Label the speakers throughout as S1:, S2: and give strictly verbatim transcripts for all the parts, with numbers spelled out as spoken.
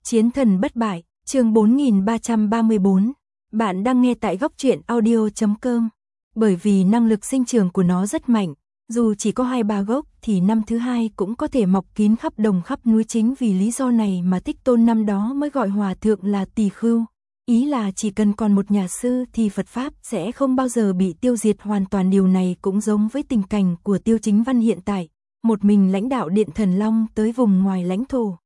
S1: Chiến thần bất bại, chương bốn nghìn ba trăm ba mươi bốn. Bạn đang nghe tại góc truyện audio chấm com. Bởi vì năng lực sinh trưởng của nó rất mạnh, dù chỉ có hai ba gốc thì năm thứ hai cũng có thể mọc kín khắp đồng khắp núi. Chính vì lý do này mà Thích Tôn năm đó mới gọi hòa thượng là Tỳ Khưu. Ý là chỉ cần còn một nhà sư thì Phật Pháp sẽ không bao giờ bị tiêu diệt hoàn toàn. Điều này cũng giống với tình cảnh của Tiêu Chính Văn hiện tại, một mình lãnh đạo Điện Thần Long tới vùng ngoài lãnh thổ.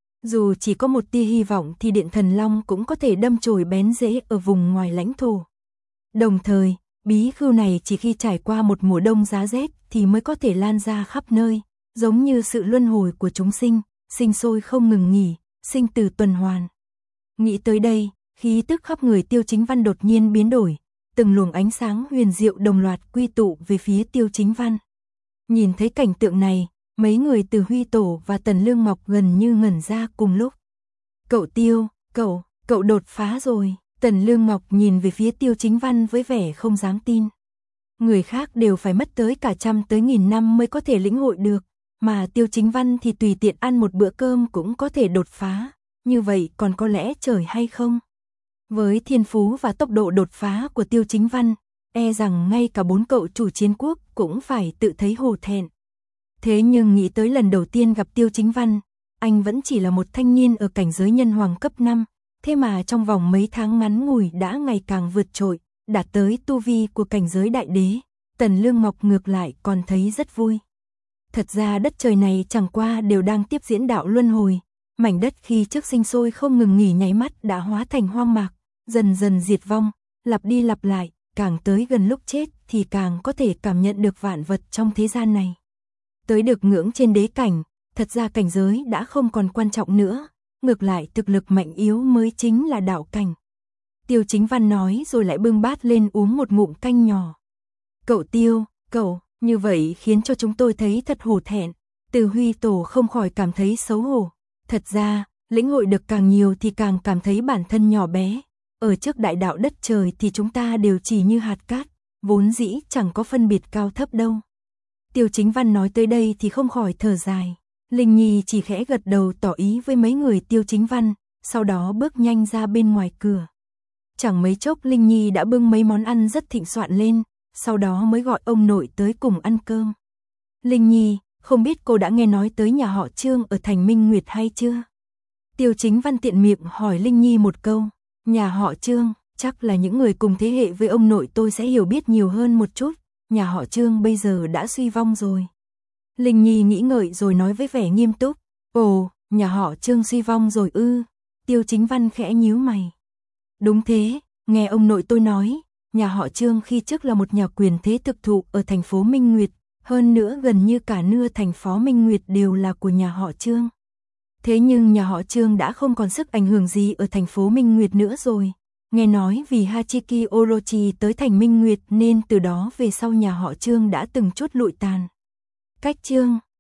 S1: Dù chỉ có một tia hy vọng thì Điện Thần Long cũng có thể đâm chồi bén rễ ở vùng ngoài lãnh thổ. Đồng thời, bí khưu này chỉ khi trải qua một mùa đông giá rét thì mới có thể lan ra khắp nơi, giống như sự luân hồi của chúng sinh, sinh sôi không ngừng nghỉ, sinh tử tuần hoàn. Nghĩ tới đây, khí tức khắp người Tiêu Chính Văn đột nhiên biến đổi, từng luồng ánh sáng huyền diệu đồng loạt quy tụ về phía Tiêu Chính Văn. Nhìn thấy cảnh tượng này, mấy người từ Huy Tổ và Tần Lương Ngọc gần như ngẩn ra cùng lúc. Cậu Tiêu, cậu, cậu đột phá rồi. Tần Lương Ngọc nhìn về phía Tiêu Chính Văn với vẻ không dám tin. Người khác đều phải mất tới cả trăm tới nghìn năm mới có thể lĩnh hội được, mà Tiêu Chính Văn thì tùy tiện ăn một bữa cơm cũng có thể đột phá, như vậy còn có lẽ trời hay không? Với thiên phú và tốc độ đột phá của Tiêu Chính Văn, e rằng ngay cả bốn cậu chủ chiến quốc cũng phải tự thấy hổ thẹn. Thế nhưng nghĩ tới lần đầu tiên gặp Tiêu Chính Văn, anh vẫn chỉ là một thanh niên ở cảnh giới nhân hoàng cấp năm, thế mà trong vòng mấy tháng ngắn ngủi đã ngày càng vượt trội, đạt tới tu vi của cảnh giới đại đế. Tần Lương Ngọc ngược lại còn thấy rất vui. Thật ra đất trời này chẳng qua đều đang tiếp diễn đạo luân hồi, mảnh đất khi trước sinh sôi không ngừng nghỉ nháy mắt đã hóa thành hoang mạc, dần dần diệt vong, lặp đi lặp lại, càng tới gần lúc chết thì càng có thể cảm nhận được vạn vật trong thế gian này. Tới được ngưỡng trên đế cảnh, thật ra cảnh giới đã không còn quan trọng nữa, ngược lại thực lực mạnh yếu mới chính là đạo cảnh. Tiêu Chính Văn nói rồi lại bưng bát lên uống một ngụm canh nhỏ. Cậu Tiêu, cậu, như vậy khiến cho chúng tôi thấy thật hổ thẹn. Từ Huy Tổ không khỏi cảm thấy xấu hổ. Thật ra, lĩnh hội được càng nhiều thì càng cảm thấy bản thân nhỏ bé. Ở trước đại đạo đất trời thì chúng ta đều chỉ như hạt cát, vốn dĩ chẳng có phân biệt cao thấp đâu. Tiêu Chính Văn nói tới đây thì không khỏi thở dài. Linh Nhi chỉ khẽ gật đầu tỏ ý với mấy người Tiêu Chính Văn, sau đó bước nhanh ra bên ngoài cửa. Chẳng mấy chốc Linh Nhi đã bưng mấy món ăn rất thịnh soạn lên, sau đó mới gọi ông nội tới cùng ăn cơm. Linh Nhi, không biết cô đã nghe nói tới nhà họ Trương ở thành Minh Nguyệt hay chưa? Tiêu Chính Văn tiện miệng hỏi Linh Nhi một câu. Nhà họ Trương, chắc là những người cùng thế hệ với ông nội tôi sẽ hiểu biết nhiều hơn một chút. Nhà họ Trương bây giờ đã suy vong rồi. Linh Nhi nghĩ ngợi rồi nói với vẻ nghiêm túc. Ồ, nhà họ Trương suy vong rồi ư? Tiêu Chính Văn khẽ nhíu mày. Đúng thế, nghe ông nội tôi nói, nhà họ Trương khi trước là một nhà quyền thế thực thụ ở thành phố Minh Nguyệt, hơn nữa gần như cả nửa thành phố Minh Nguyệt đều là của nhà họ Trương. Thế nhưng nhà họ Trương đã không còn sức ảnh hưởng gì ở thành phố Minh Nguyệt nữa rồi. Nghe nói vì Hachiki Orochi tới thành Minh Nguyệt nên từ đó về sau nhà họ Trương đã từng chút lụi tàn. Cách Trương,